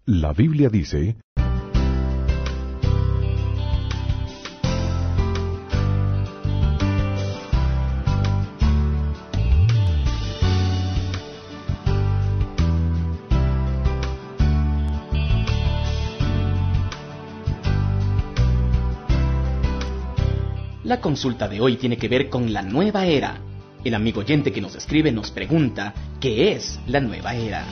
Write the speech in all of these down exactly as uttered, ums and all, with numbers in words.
La Biblia dice: La consulta de hoy tiene que ver con la nueva era. El amigo oyente que nos escribe nos pregunta, ¿qué es la nueva era?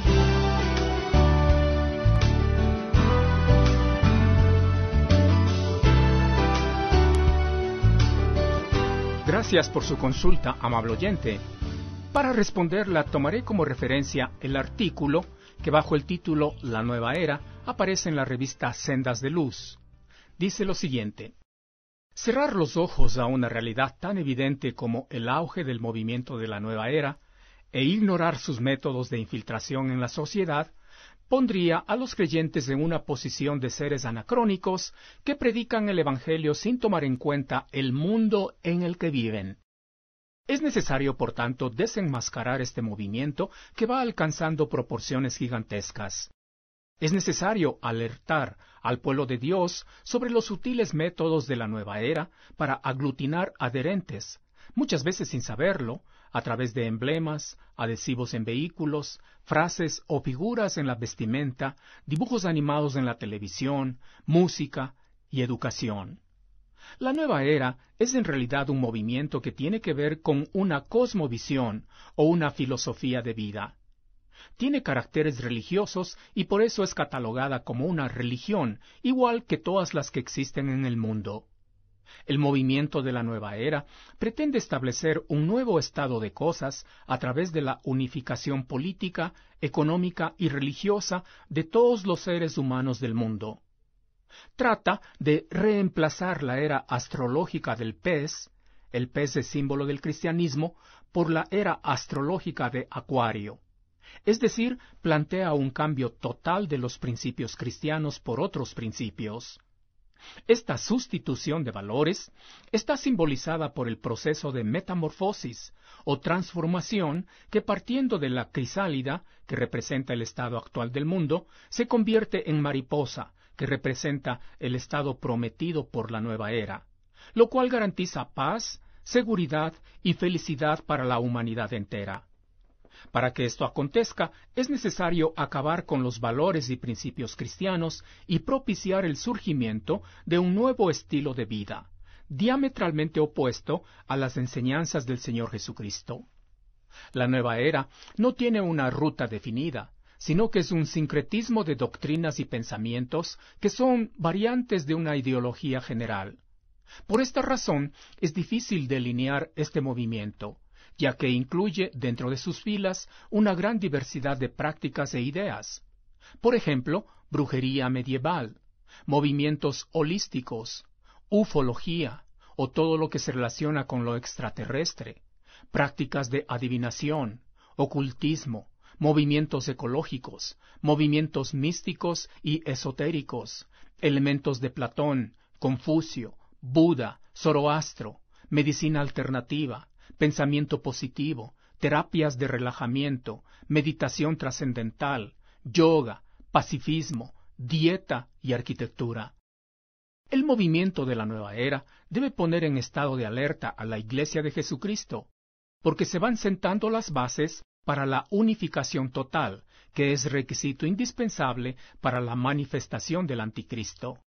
Gracias por su consulta, amable oyente. Para responderla, tomaré como referencia el artículo que bajo el título La Nueva Era aparece en la revista Sendas de Luz. Dice lo siguiente: cerrar los ojos a una realidad tan evidente como el auge del movimiento de la nueva era e ignorar sus métodos de infiltración en la sociedad pondría a los creyentes en una posición de seres anacrónicos que predican el Evangelio sin tomar en cuenta el mundo en el que viven. Es necesario, por tanto, desenmascarar este movimiento que va alcanzando proporciones gigantescas. Es necesario alertar al pueblo de Dios sobre los sutiles métodos de la nueva era para aglutinar adherentes, muchas veces sin saberlo, a través de emblemas, adhesivos en vehículos, frases o figuras en la vestimenta, dibujos animados en la televisión, música y educación. La nueva era es en realidad un movimiento que tiene que ver con una cosmovisión o una filosofía de vida. Tiene caracteres religiosos y por eso es catalogada como una religión, igual que todas las que existen en el mundo. El movimiento de la nueva era pretende establecer un nuevo estado de cosas a través de la unificación política, económica y religiosa de todos los seres humanos del mundo. Trata de reemplazar la era astrológica del pez, el pez es símbolo del cristianismo, por la era astrológica de Acuario. Es decir, plantea un cambio total de los principios cristianos por otros principios. Esta sustitución de valores está simbolizada por el proceso de metamorfosis o transformación que, partiendo de la crisálida, que representa el estado actual del mundo, se convierte en mariposa, que representa el estado prometido por la nueva era, lo cual garantiza paz, seguridad y felicidad para la humanidad entera. Para que esto acontezca, es necesario acabar con los valores y principios cristianos y propiciar el surgimiento de un nuevo estilo de vida, diametralmente opuesto a las enseñanzas del Señor Jesucristo. La nueva era no tiene una ruta definida, sino que es un sincretismo de doctrinas y pensamientos que son variantes de una ideología general. Por esta razón, es difícil delinear este movimiento, ya que incluye dentro de sus filas una gran diversidad de prácticas e ideas. Por ejemplo, brujería medieval, movimientos holísticos, ufología, o todo lo que se relaciona con lo extraterrestre, prácticas de adivinación, ocultismo, movimientos ecológicos, movimientos místicos y esotéricos, elementos de Platón, Confucio, Buda, Zoroastro, medicina alternativa, pensamiento positivo, terapias de relajamiento, meditación trascendental, yoga, pacifismo, dieta y arquitectura. El movimiento de la nueva era debe poner en estado de alerta a la Iglesia de Jesucristo, porque se van sentando las bases para la unificación total, que es requisito indispensable para la manifestación del Anticristo.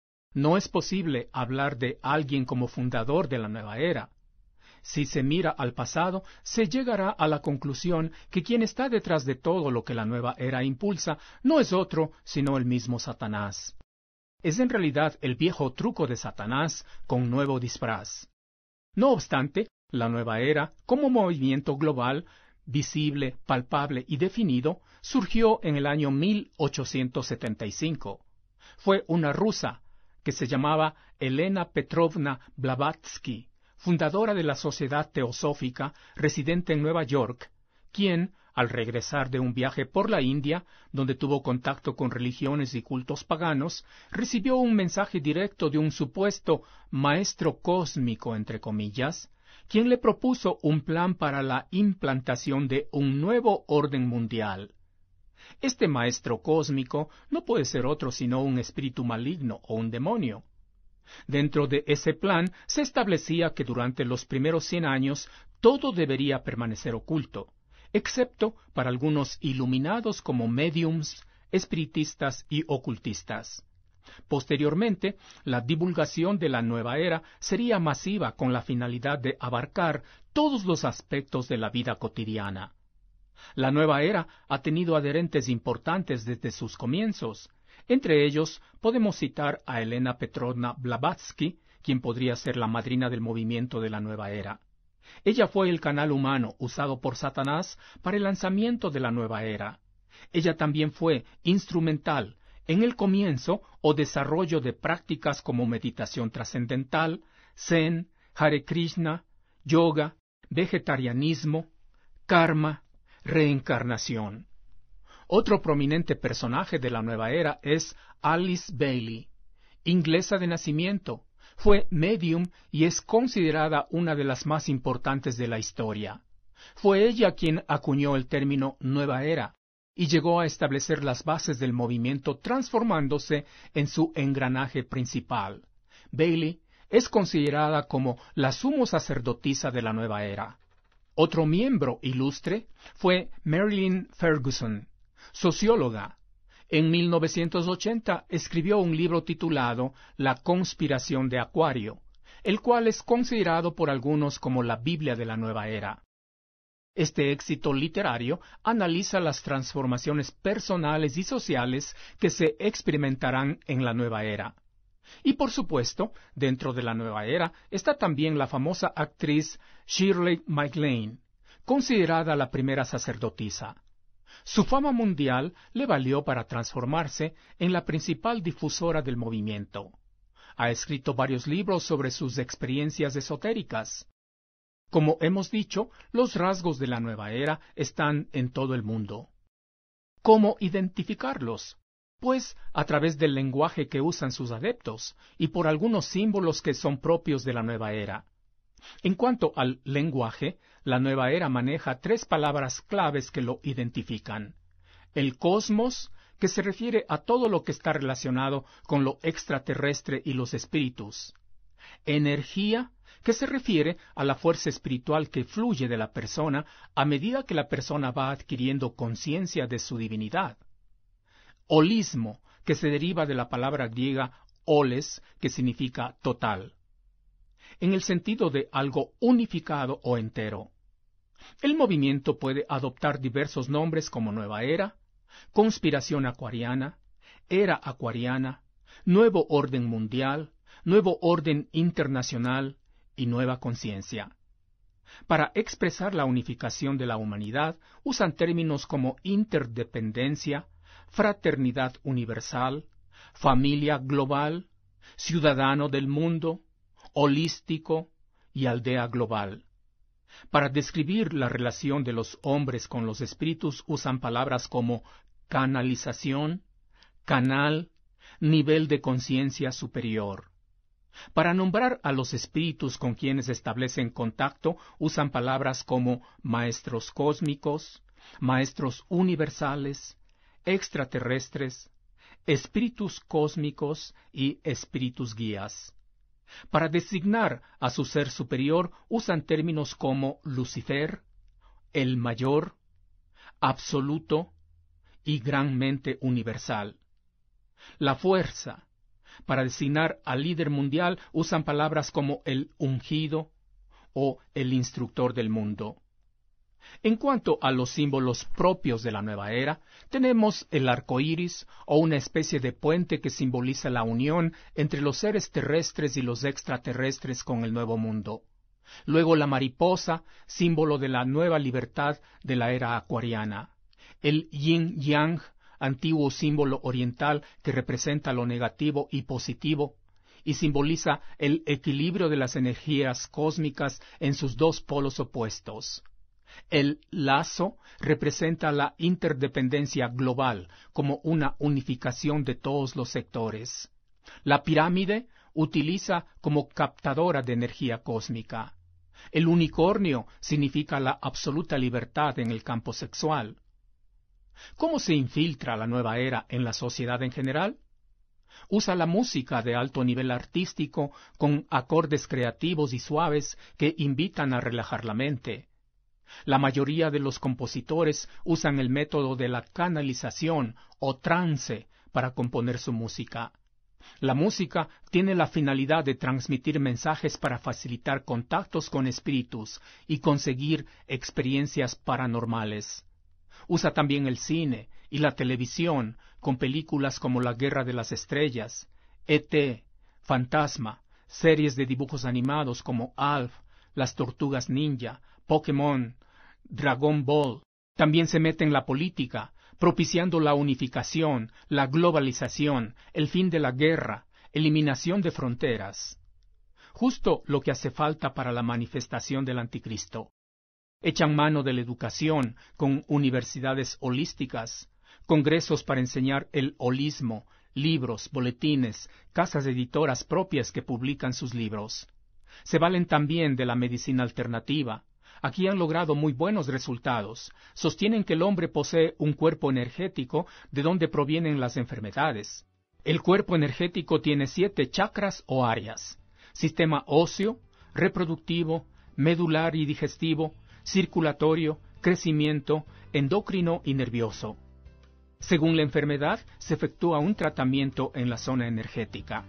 No es posible hablar de alguien como fundador de la nueva era. Si se mira al pasado, se llegará a la conclusión que quien está detrás de todo lo que la nueva era impulsa no es otro sino el mismo Satanás. Es en realidad el viejo truco de Satanás con nuevo disfraz. No obstante, la nueva era, como movimiento global, visible, palpable y definido, surgió en el año mil ochocientos setenta y cinco. Fue una rusa, que se llamaba Elena Petrovna Blavatsky, fundadora de la Sociedad Teosófica, residente en Nueva York, quien, al regresar de un viaje por la India, donde tuvo contacto con religiones y cultos paganos, recibió un mensaje directo de un supuesto maestro cósmico, entre comillas, quien le propuso un plan para la implantación de un nuevo orden mundial. Este maestro cósmico no puede ser otro sino un espíritu maligno o un demonio. Dentro de ese plan se establecía que durante los primeros cien años todo debería permanecer oculto, excepto para algunos iluminados como médiums, espiritistas y ocultistas. Posteriormente, la divulgación de la nueva era sería masiva con la finalidad de abarcar todos los aspectos de la vida cotidiana. La nueva era ha tenido adherentes importantes desde sus comienzos. Entre ellos podemos citar a Elena Petrovna Blavatsky, quien podría ser la madrina del movimiento de la nueva era. Ella fue el canal humano usado por Satanás para el lanzamiento de la nueva era. Ella también fue instrumental en el comienzo o desarrollo de prácticas como meditación trascendental, Zen, Hare Krishna, yoga, vegetarianismo, karma, reencarnación. Otro prominente personaje de la nueva era es Alice Bailey, inglesa de nacimiento. Fue medium y es considerada una de las más importantes de la historia. Fue ella quien acuñó el término nueva era y llegó a establecer las bases del movimiento transformándose en su engranaje principal. Bailey es considerada como la sumo sacerdotisa de la nueva era. Otro miembro ilustre fue Marilyn Ferguson, socióloga. En mil novecientos ochenta escribió un libro titulado La conspiración de Acuario, el cual es considerado por algunos como la Biblia de la nueva era. Este éxito literario analiza las transformaciones personales y sociales que se experimentarán en la nueva era. Y por supuesto, dentro de la nueva era está también la famosa actriz Shirley MacLaine, considerada la primera sacerdotisa. Su fama mundial le valió para transformarse en la principal difusora del movimiento. Ha escrito varios libros sobre sus experiencias esotéricas. Como hemos dicho, los rasgos de la nueva era están en todo el mundo. ¿Cómo identificarlos? Pues a través del lenguaje que usan sus adeptos y por algunos símbolos que son propios de la nueva era. En cuanto al lenguaje, la nueva era maneja tres palabras claves que lo identifican. El cosmos, que se refiere a todo lo que está relacionado con lo extraterrestre y los espíritus. Energía, que se refiere a la fuerza espiritual que fluye de la persona a medida que la persona va adquiriendo conciencia de su divinidad. Holismo, que se deriva de la palabra griega oles, que significa total, en el sentido de algo unificado o entero. El movimiento puede adoptar diversos nombres como Nueva Era, Conspiración Acuariana, Era Acuariana, Nuevo Orden Mundial, Nuevo Orden Internacional y Nueva Conciencia. Para expresar la unificación de la humanidad, usan términos como interdependencia, fraternidad universal, familia global, ciudadano del mundo, holístico y aldea global. Para describir la relación de los hombres con los espíritus usan palabras como canalización, canal, nivel de conciencia superior. Para nombrar a los espíritus con quienes establecen contacto usan palabras como maestros cósmicos, maestros universales, extraterrestres, espíritus cósmicos y espíritus guías. Para designar a su ser superior usan términos como Lucifer, el mayor, absoluto y granmente universal. La fuerza. Para designar al líder mundial usan palabras como el ungido o el instructor del mundo. En cuanto a los símbolos propios de la nueva era, tenemos el arco iris o una especie de puente que simboliza la unión entre los seres terrestres y los extraterrestres con el nuevo mundo. Luego la mariposa, símbolo de la nueva libertad de la era acuariana. El yin-yang, antiguo símbolo oriental que representa lo negativo y positivo, y simboliza el equilibrio de las energías cósmicas en sus dos polos opuestos. El lazo representa la interdependencia global como una unificación de todos los sectores. La pirámide utiliza como captadora de energía cósmica. El unicornio significa la absoluta libertad en el campo sexual. ¿Cómo se infiltra la nueva era en la sociedad en general? Usa la música de alto nivel artístico con acordes creativos y suaves que invitan a relajar la mente. La mayoría de los compositores usan el método de la canalización o trance para componer su música. La música tiene la finalidad de transmitir mensajes para facilitar contactos con espíritus y conseguir experiencias paranormales. Usa también el cine y la televisión con películas como La Guerra de las Estrellas, E T, Fantasma, series de dibujos animados como Alf, Las Tortugas Ninja, Pokémon, Dragon Ball. También se mete en la política, propiciando la unificación, la globalización, el fin de la guerra, eliminación de fronteras. Justo lo que hace falta para la manifestación del anticristo. Echan mano de la educación con universidades holísticas, congresos para enseñar el holismo, libros, boletines, casas editoras propias que publican sus libros. Se valen también de la medicina alternativa. Aquí han logrado muy buenos resultados. Sostienen que el hombre posee un cuerpo energético de donde provienen las enfermedades. El cuerpo energético tiene siete chakras o áreas: sistema óseo, reproductivo, medular y digestivo, circulatorio, crecimiento, endocrino y nervioso. Según la enfermedad, se efectúa un tratamiento en la zona energética.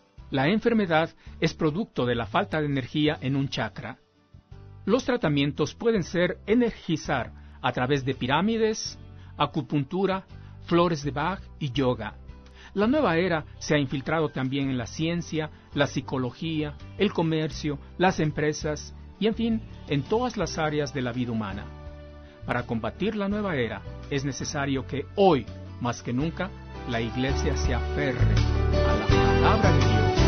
La enfermedad es producto de la falta de energía en un chakra. Los tratamientos pueden ser energizar a través de pirámides, acupuntura, flores de Bach y yoga. La nueva era se ha infiltrado también en la ciencia, la psicología, el comercio, las empresas y, en fin, en todas las áreas de la vida humana. Para combatir la nueva era, es necesario que hoy, más que nunca, la Iglesia se aferre a la palabra de Dios.